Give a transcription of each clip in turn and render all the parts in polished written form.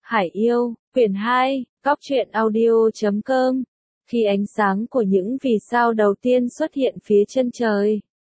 Hải yêu, quyển 2, góc truyện audio.com. Khi ánh sáng của những vì sao đầu tiên xuất hiện phía chân trời.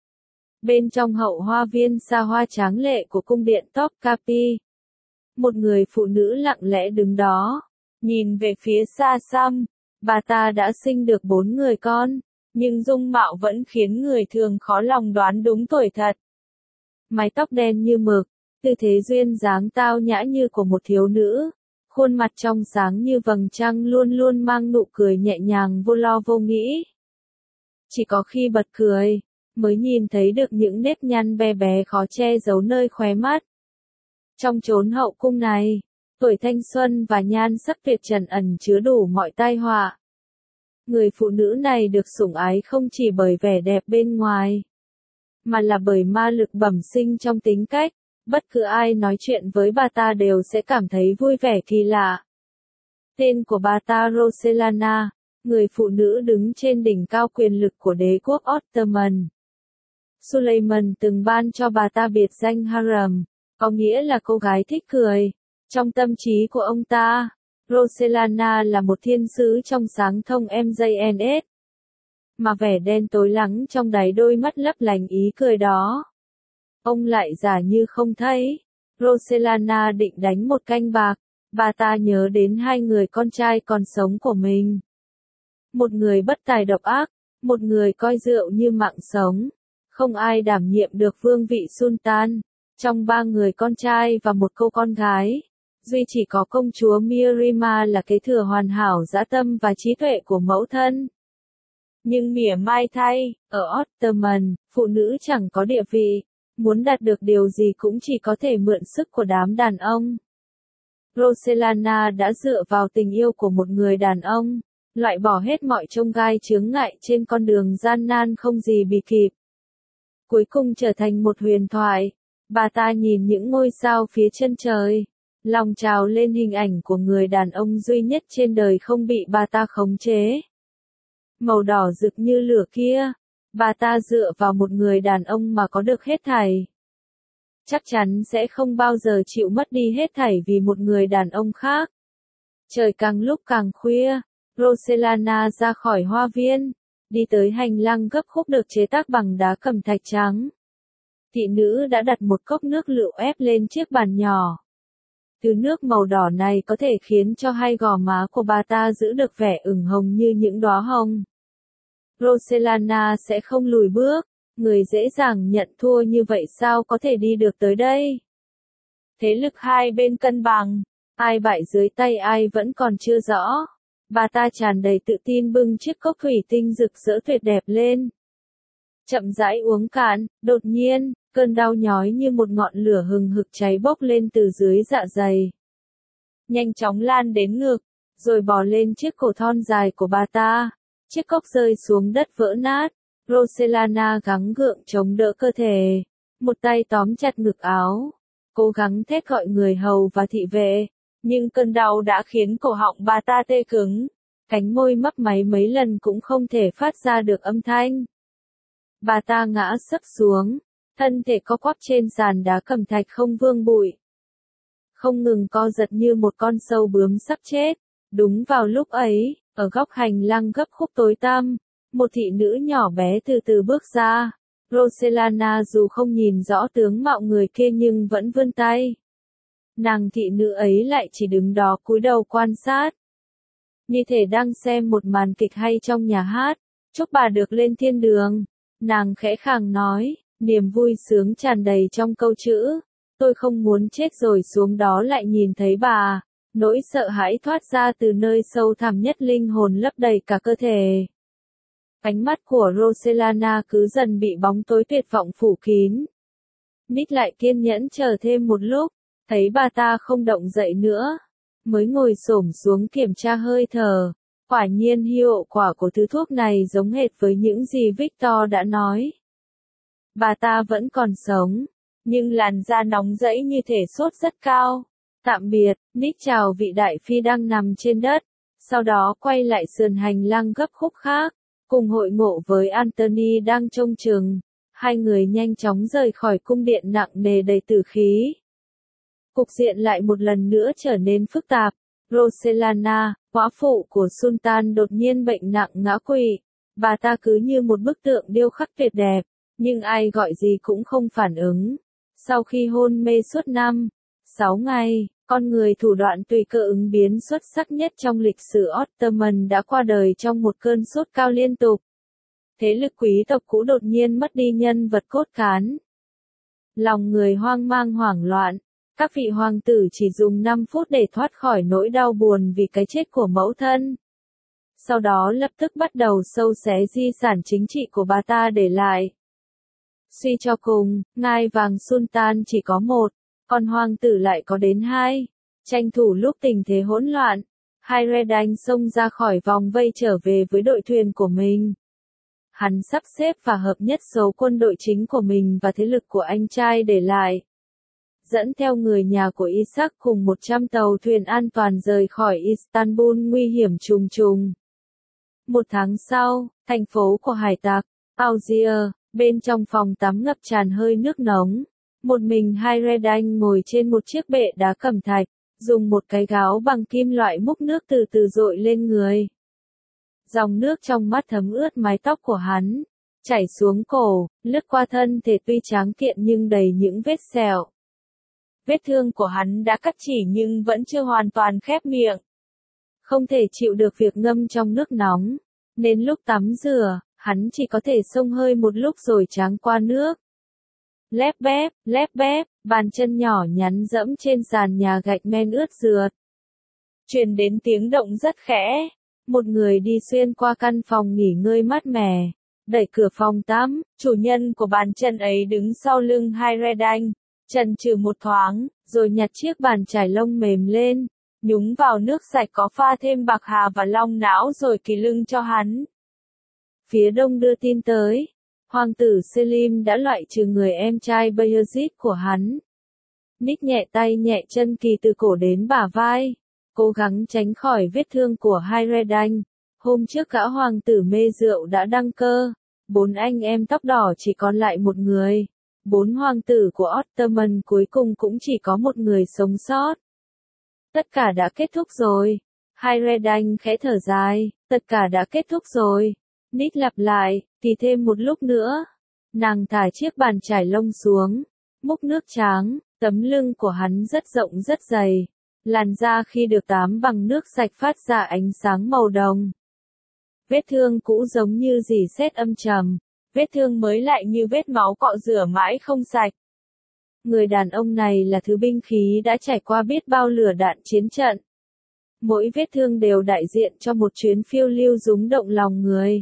Bên trong hậu hoa viên xa hoa tráng lệ của cung điện Topkapi, một người phụ nữ lặng lẽ đứng đó, nhìn về phía xa xăm. Bà ta đã sinh được 4 người con, nhưng dung mạo vẫn khiến người thường khó lòng đoán đúng tuổi thật. Mái tóc đen như mực, tư thế duyên dáng tao nhã như của một thiếu nữ, khuôn mặt trong sáng như vầng trăng luôn luôn mang nụ cười nhẹ nhàng vô lo vô nghĩ. Chỉ có khi bật cười, mới nhìn thấy được những nếp nhăn be bé khó che giấu nơi khóe mắt. Trong chốn hậu cung này, tuổi thanh xuân và nhan sắc tuyệt trần ẩn chứa đủ mọi tai họa. Người phụ nữ này được sủng ái không chỉ bởi vẻ đẹp bên ngoài, mà là bởi ma lực bẩm sinh trong tính cách. Bất cứ ai nói chuyện với bà ta đều sẽ cảm thấy vui vẻ kỳ lạ. Tên của bà ta Rossellana, người phụ nữ đứng trên đỉnh cao quyền lực của đế quốc Ottoman. Suleiman từng ban cho bà ta biệt danh Harem, có nghĩa là cô gái thích cười. Trong tâm trí của ông ta, Rossellana là một thiên sứ trong sáng thông MJNS. Mà vẻ đen tối lắng trong đáy đôi mắt lấp lánh ý cười đó, ông lại giả như không thấy. Rossellana định đánh một canh bạc, bà ta nhớ đến 2 người con trai còn sống của mình. Một người bất tài độc ác, một người coi rượu như mạng sống. Không ai đảm nhiệm được vương vị Sultan. Trong 3 người con trai và một cô con gái, duy chỉ có công chúa Mirima là kế thừa hoàn hảo dã tâm và trí tuệ của mẫu thân. Nhưng mỉa mai thay, ở Ottoman, phụ nữ chẳng có địa vị. Muốn đạt được điều gì cũng chỉ có thể mượn sức của đám đàn ông. Rossellana đã dựa vào tình yêu của một người đàn ông, loại bỏ hết mọi chông gai chướng ngại trên con đường gian nan không gì bì kịp. Cuối cùng trở thành một huyền thoại, bà ta nhìn những ngôi sao phía chân trời, lòng trào lên hình ảnh của người đàn ông duy nhất trên đời không bị bà ta khống chế. Màu đỏ rực như lửa kia. Bà ta dựa vào một người đàn ông mà có được hết thảy. Chắc chắn sẽ không bao giờ chịu mất đi hết thảy vì một người đàn ông khác. Trời càng lúc càng khuya, Rossellana ra khỏi hoa viên, đi tới hành lang gấp khúc được chế tác bằng đá cẩm thạch trắng. Thị nữ đã đặt một cốc nước lựu ép lên chiếc bàn nhỏ. Thứ nước màu đỏ này có thể khiến cho hai gò má của bà ta giữ được vẻ ửng hồng như những đóa hồng. Rossellana sẽ không lùi bước, người dễ dàng nhận thua như vậy sao có thể đi được tới đây. Thế lực hai bên cân bằng, ai bại dưới tay ai vẫn còn chưa rõ. Bà ta tràn đầy tự tin bưng chiếc cốc thủy tinh rực rỡ tuyệt đẹp lên. Chậm rãi uống cạn, đột nhiên, cơn đau nhói như một ngọn lửa hừng hực cháy bốc lên từ dưới dạ dày. Nhanh chóng lan đến ngực, rồi bò lên chiếc cổ thon dài của bà ta. Chiếc cốc rơi xuống đất vỡ nát, Rossellana gắng gượng chống đỡ cơ thể, một tay tóm chặt ngực áo, cố gắng thét gọi người hầu và thị vệ, nhưng cơn đau đã khiến cổ họng bà ta tê cứng, cánh môi mấp máy mấy lần cũng không thể phát ra được âm thanh. Bà ta ngã sấp xuống, thân thể co quắp trên sàn đá cẩm thạch không vương bụi, không ngừng co giật như một con sâu bướm sắp chết. Đúng vào lúc ấy, ở góc hành lang gấp khúc tối tăm, một thị nữ nhỏ bé từ từ bước ra. Rossellana dù không nhìn rõ tướng mạo người kia nhưng vẫn vươn tay. Nàng thị nữ ấy lại chỉ đứng đó cúi đầu quan sát, như thể đang xem một màn kịch hay trong nhà hát. Chúc bà được lên thiên đường, nàng khẽ khàng nói, niềm vui sướng tràn đầy trong câu chữ. Tôi không muốn chết rồi xuống đó lại nhìn thấy bà. Nỗi sợ hãi thoát ra từ nơi sâu thẳm nhất linh hồn lấp đầy cả cơ thể. Ánh mắt của Rossellana cứ dần bị bóng tối tuyệt vọng phủ kín. Nít lại kiên nhẫn chờ thêm một lúc, thấy bà ta không động dậy nữa, mới ngồi xổm xuống kiểm tra hơi thở. Quả nhiên hiệu quả của thứ thuốc này giống hệt với những gì Victor đã nói. Bà ta vẫn còn sống, nhưng làn da nóng rẫy như thể sốt rất cao. Tạm biệt, Nick chào vị đại phi đang nằm trên đất, sau đó quay lại sườn hành lang gấp khúc khác, cùng hội ngộ với Anthony đang trông chừng. Hai người nhanh chóng rời khỏi cung điện nặng nề đầy tử khí. Cục diện lại một lần nữa trở nên phức tạp. Roselana, góa phụ của Sultan đột nhiên bệnh nặng ngã quỵ. Bà ta cứ như một bức tượng điêu khắc tuyệt đẹp, nhưng ai gọi gì cũng không phản ứng. Sau khi hôn mê suốt 6 ngày, con người thủ đoạn tùy cơ ứng biến xuất sắc nhất trong lịch sử Ottoman đã qua đời trong một cơn sốt cao liên tục. Thế lực quý tộc cũ đột nhiên mất đi nhân vật cốt cán. Lòng người hoang mang hoảng loạn. Các vị hoàng tử chỉ dùng 5 phút để thoát khỏi nỗi đau buồn vì cái chết của mẫu thân. Sau đó lập tức bắt đầu xâu xé di sản chính trị của bà ta để lại. Suy cho cùng, ngai vàng Sultan chỉ có một, còn hoàng tử lại có đến 2. Tranh thủ lúc tình thế hỗn loạn, Hayreddin xông ra khỏi vòng vây trở về với đội thuyền của mình. Hắn sắp xếp và hợp nhất số quân đội chính của mình và thế lực của anh trai để lại. Dẫn theo người nhà của Isaac cùng 100 tàu thuyền an toàn rời khỏi Istanbul nguy hiểm trùng trùng. Một tháng sau, thành phố của hải tặc, Algiers, bên trong phòng tắm ngập tràn hơi nước nóng. Một mình Hayreddin ngồi trên một chiếc bệ đá cẩm thạch, dùng một cái gáo bằng kim loại múc nước từ từ dội lên người. Dòng nước trong mắt thấm ướt mái tóc của hắn, chảy xuống cổ, lướt qua thân thể tuy tráng kiện nhưng đầy những vết sẹo. Vết thương của hắn đã cắt chỉ nhưng vẫn chưa hoàn toàn khép miệng. Không thể chịu được việc ngâm trong nước nóng, nên lúc tắm rửa, hắn chỉ có thể xông hơi một lúc rồi tráng qua nước. Lép bép, bàn chân nhỏ nhắn dẫm trên sàn nhà gạch men ướt rượt. Truyền đến tiếng động rất khẽ. Một người đi xuyên qua căn phòng nghỉ ngơi mát mẻ, đẩy cửa phòng tắm. Chủ nhân của bàn chân ấy đứng sau lưng Hayreddin, chần chừ một thoáng, rồi nhặt chiếc bàn chải lông mềm lên, nhúng vào nước sạch có pha thêm bạc hà và long não rồi kỳ lưng cho hắn. Phía đông đưa tin tới, hoàng tử Selim đã loại trừ người em trai Bayezid của hắn. Nick nhẹ tay nhẹ chân kỳ từ cổ đến bả vai, cố gắng tránh khỏi vết thương của Hayreddin. Hôm trước gã hoàng tử mê rượu đã đăng cơ, 4 anh em tóc đỏ chỉ còn lại một người. 4 hoàng tử của Ottoman cuối cùng cũng chỉ có một người sống sót. Tất cả đã kết thúc rồi. Hayreddin khẽ thở dài, tất cả đã kết thúc rồi. Nick lặp lại, thì thêm một lúc nữa. Nàng thả chiếc bàn chải lông xuống, múc nước tráng, tấm lưng của hắn rất rộng rất dày. Làn da khi được tắm bằng nước sạch phát ra ánh sáng màu đồng. Vết thương cũ giống như rỉ sét âm trầm. Vết thương mới lại như vết máu cọ rửa mãi không sạch. Người đàn ông này là thứ binh khí đã trải qua biết bao lửa đạn chiến trận. Mỗi vết thương đều đại diện cho một chuyến phiêu lưu rúng động lòng người.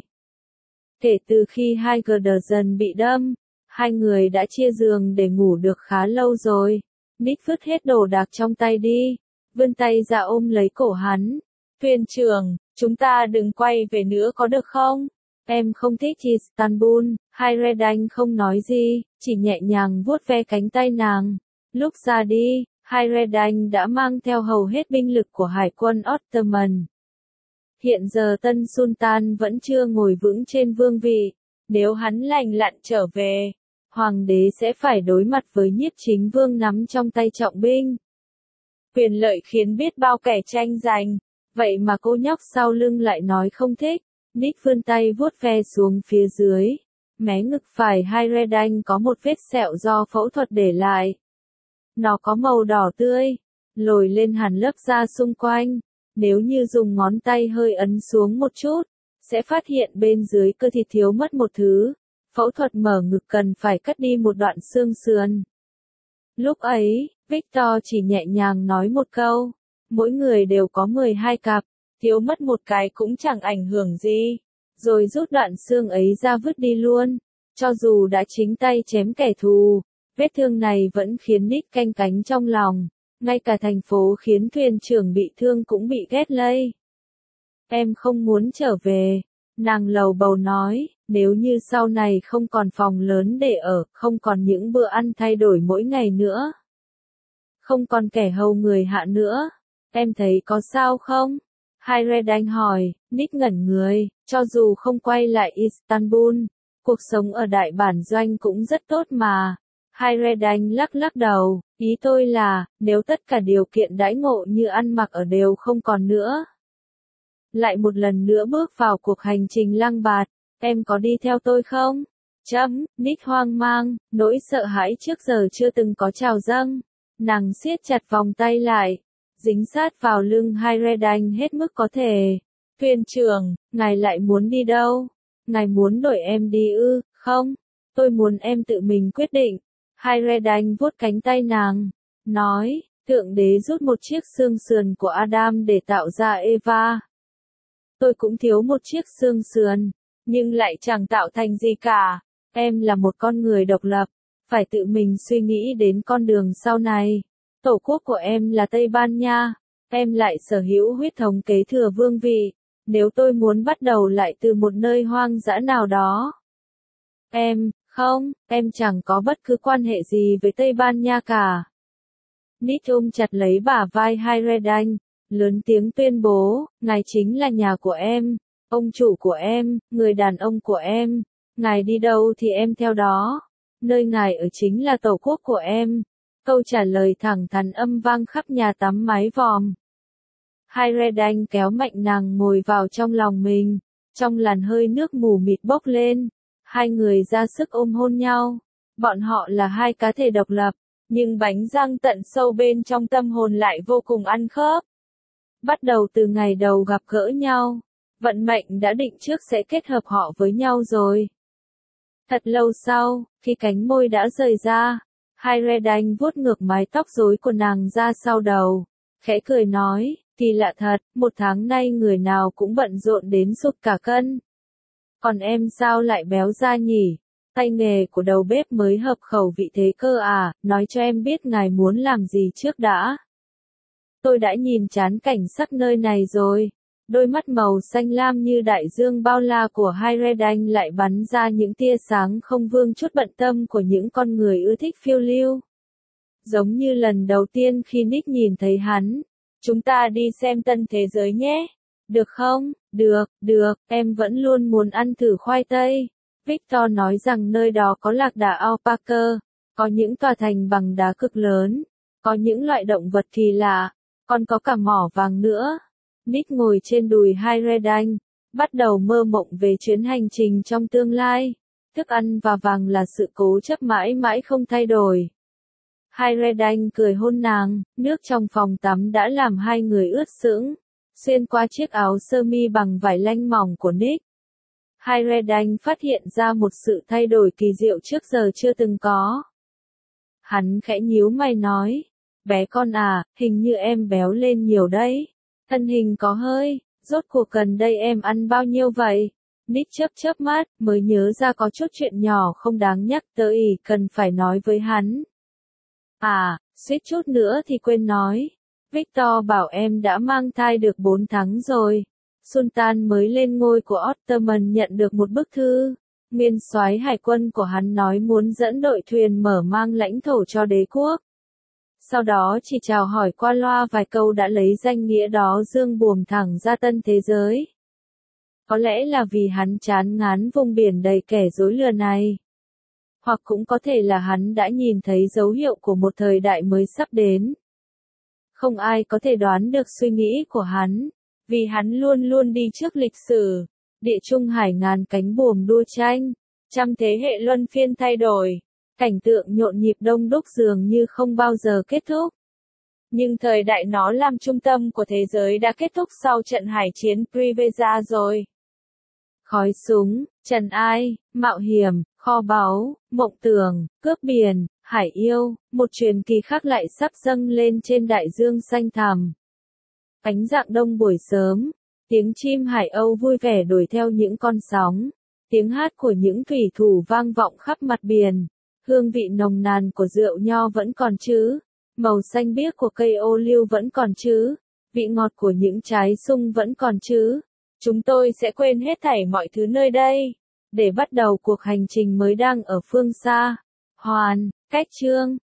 Kể từ khi Hayreddin bị đâm, hai người đã chia giường để ngủ được khá lâu rồi. Nick vứt hết đồ đạc trong tay đi, vươn tay ra ôm lấy cổ hắn. Thuyền trưởng, chúng ta đừng quay về nữa có được không? Em không thích Istanbul. Hayreddin không nói gì, chỉ nhẹ nhàng vuốt ve cánh tay nàng. Lúc ra đi, Hayreddin đã mang theo hầu hết binh lực của hải quân Ottoman. Hiện giờ tân Sultan vẫn chưa ngồi vững trên vương vị. Nếu hắn lành lặn trở về, hoàng đế sẽ phải đối mặt với nhiếp chính vương nắm trong tay trọng binh. Quyền lợi khiến biết bao kẻ tranh giành, vậy mà cô nhóc sau lưng lại nói không thích. Nick vươn tay vuốt ve xuống phía dưới. Mé ngực phải Hayreddin có một vết sẹo do phẫu thuật để lại. Nó có màu đỏ tươi, lồi lên hẳn lớp da xung quanh. Nếu như dùng ngón tay hơi ấn xuống một chút, sẽ phát hiện bên dưới cơ thịt thiếu mất một thứ. Phẫu thuật mở ngực cần phải cắt đi một đoạn xương sườn. Lúc ấy, Victor chỉ nhẹ nhàng nói một câu. Mỗi người đều có 12 cặp. Thiếu mất một cái cũng chẳng ảnh hưởng gì. Rồi rút đoạn xương ấy ra vứt đi luôn. Cho dù đã chính tay chém kẻ thù, vết thương này vẫn khiến Nick canh cánh trong lòng. Ngay cả thành phố khiến thuyền trưởng bị thương cũng bị ghét lây. Em không muốn trở về. Nàng lầu bầu nói, nếu như sau này không còn phòng lớn để ở, không còn những bữa ăn thay đổi mỗi ngày nữa. Không còn kẻ hầu người hạ nữa. Em thấy có sao không? Hayreddin hỏi. Nick ngẩn người, cho dù không quay lại Istanbul, cuộc sống ở đại bản doanh cũng rất tốt mà. Hayreddin lắc lắc đầu, Ý tôi là, nếu tất cả điều kiện đãi ngộ như ăn mặc ở đều không còn nữa. Lại một lần nữa bước vào cuộc hành trình lang bạt, em có đi theo tôi không? Nick hoang mang, nỗi sợ hãi trước giờ chưa từng có trào dâng. Nàng siết chặt vòng tay lại, dính sát vào lưng Hayredine hết mức có thể. Thuyền trưởng, ngài lại muốn đi đâu? Ngài muốn đuổi em đi ư? Không, tôi muốn em tự mình quyết định. Hayredine vuốt cánh tay nàng, nói, Thượng Đế rút một chiếc xương sườn của Adam để tạo ra Eva. Tôi cũng thiếu một chiếc xương sườn, nhưng lại chẳng tạo thành gì cả. Em là một con người độc lập, phải tự mình suy nghĩ đến con đường sau này. Tổ quốc của em là Tây Ban Nha, em lại sở hữu huyết thống kế thừa vương vị. Nếu tôi muốn bắt đầu lại từ một nơi hoang dã nào đó. Không, em chẳng có bất cứ quan hệ gì với Tây Ban Nha cả. Nick ôm chặt lấy bả vai Hayredine, lớn tiếng tuyên bố, ngài chính là nhà của em, ông chủ của em, người đàn ông của em. Ngài đi đâu thì em theo đó. Nơi ngài ở chính là tổ quốc của em. Câu trả lời thẳng thắn âm vang khắp nhà tắm mái vòm. Hayredine kéo mạnh nàng ngồi vào trong lòng mình. Trong làn hơi nước mù mịt bốc lên. Hai người ra sức ôm hôn nhau. Bọn họ là hai cá thể độc lập. Nhưng bánh răng tận sâu bên trong tâm hồn lại vô cùng ăn khớp. Bắt đầu từ ngày đầu gặp gỡ nhau. Vận mệnh đã định trước sẽ kết hợp họ với nhau rồi. Thật lâu sau, khi cánh môi đã rời ra, Hayredine vuốt ngược mái tóc rối của nàng ra sau đầu, khẽ cười nói, kỳ lạ thật, một tháng nay người nào cũng bận rộn đến sụt cả cân. Còn em sao lại béo ra nhỉ? Tay nghề của đầu bếp mới hợp khẩu vị thế cơ à, nói cho em biết ngài muốn làm gì trước đã. Tôi đã nhìn chán cảnh sắc nơi này rồi. Đôi mắt màu xanh lam như đại dương bao la của Hayredine lại bắn ra những tia sáng không vương chút bận tâm của những con người ưa thích phiêu lưu. Giống như lần đầu tiên khi Nick nhìn thấy hắn. Chúng ta đi xem tân thế giới nhé. Được không? Được, em vẫn luôn muốn ăn thử khoai tây. Victor nói rằng nơi đó có lạc đà alpaca, có những tòa thành bằng đá cực lớn, có những loại động vật kỳ lạ, còn có cả mỏ vàng nữa. Nick ngồi trên đùi Hayredine, bắt đầu mơ mộng về chuyến hành trình trong tương lai. Thức ăn và vàng là sự cố chấp mãi mãi không thay đổi. Hayredine cười hôn nàng, nước trong phòng tắm đã làm hai người ướt sũng, xuyên qua chiếc áo sơ mi bằng vải lanh mỏng của Nick. Hayredine phát hiện ra một sự thay đổi kỳ diệu trước giờ chưa từng có. Hắn khẽ nhíu mày nói, bé con à, hình như em béo lên nhiều đấy. Thân hình có hơi, rốt cuộc gần đây em ăn bao nhiêu vậy? Nick chớp mắt, mới nhớ ra có chút chuyện nhỏ không đáng nhắc tới, cần phải nói với hắn. À, suýt chút nữa thì quên nói. Victor bảo em đã mang thai được 4 tháng rồi. Sultan mới lên ngôi của Ottoman nhận được một bức thư. Nguyên soái hải quân của hắn nói muốn dẫn đội thuyền mở mang lãnh thổ cho đế quốc. Sau đó chỉ chào hỏi qua loa vài câu đã lấy danh nghĩa đó dương buồm thẳng ra tân thế giới. Có lẽ là vì hắn chán ngán vùng biển đầy kẻ dối lừa này. Hoặc cũng có thể là hắn đã nhìn thấy dấu hiệu của một thời đại mới sắp đến. Không ai có thể đoán được suy nghĩ của hắn, vì hắn luôn luôn đi trước lịch sử. Địa trung hải ngàn cánh buồm đua tranh, trăm thế hệ luân phiên thay đổi. Cảnh tượng nhộn nhịp đông đúc dường như không bao giờ kết thúc. Nhưng thời đại nó làm trung tâm của thế giới đã kết thúc sau trận hải chiến Priveza rồi. Khói súng, trần ai, mạo hiểm, kho báu, mộng tưởng, cướp biển, hải yêu, một truyền kỳ khác lại sắp dâng lên trên đại dương xanh thẳm. Ánh rạng đông buổi sớm, tiếng chim hải âu vui vẻ đuổi theo những con sóng, tiếng hát của những thủy thủ vang vọng khắp mặt biển. Hương vị nồng nàn của rượu nho vẫn còn chứ, màu xanh biếc của cây ô liu vẫn còn chứ, vị ngọt của những trái sung vẫn còn chứ. Chúng tôi sẽ quên hết thảy mọi thứ nơi đây, để bắt đầu cuộc hành trình mới đang ở phương xa. Hoàn, cách chương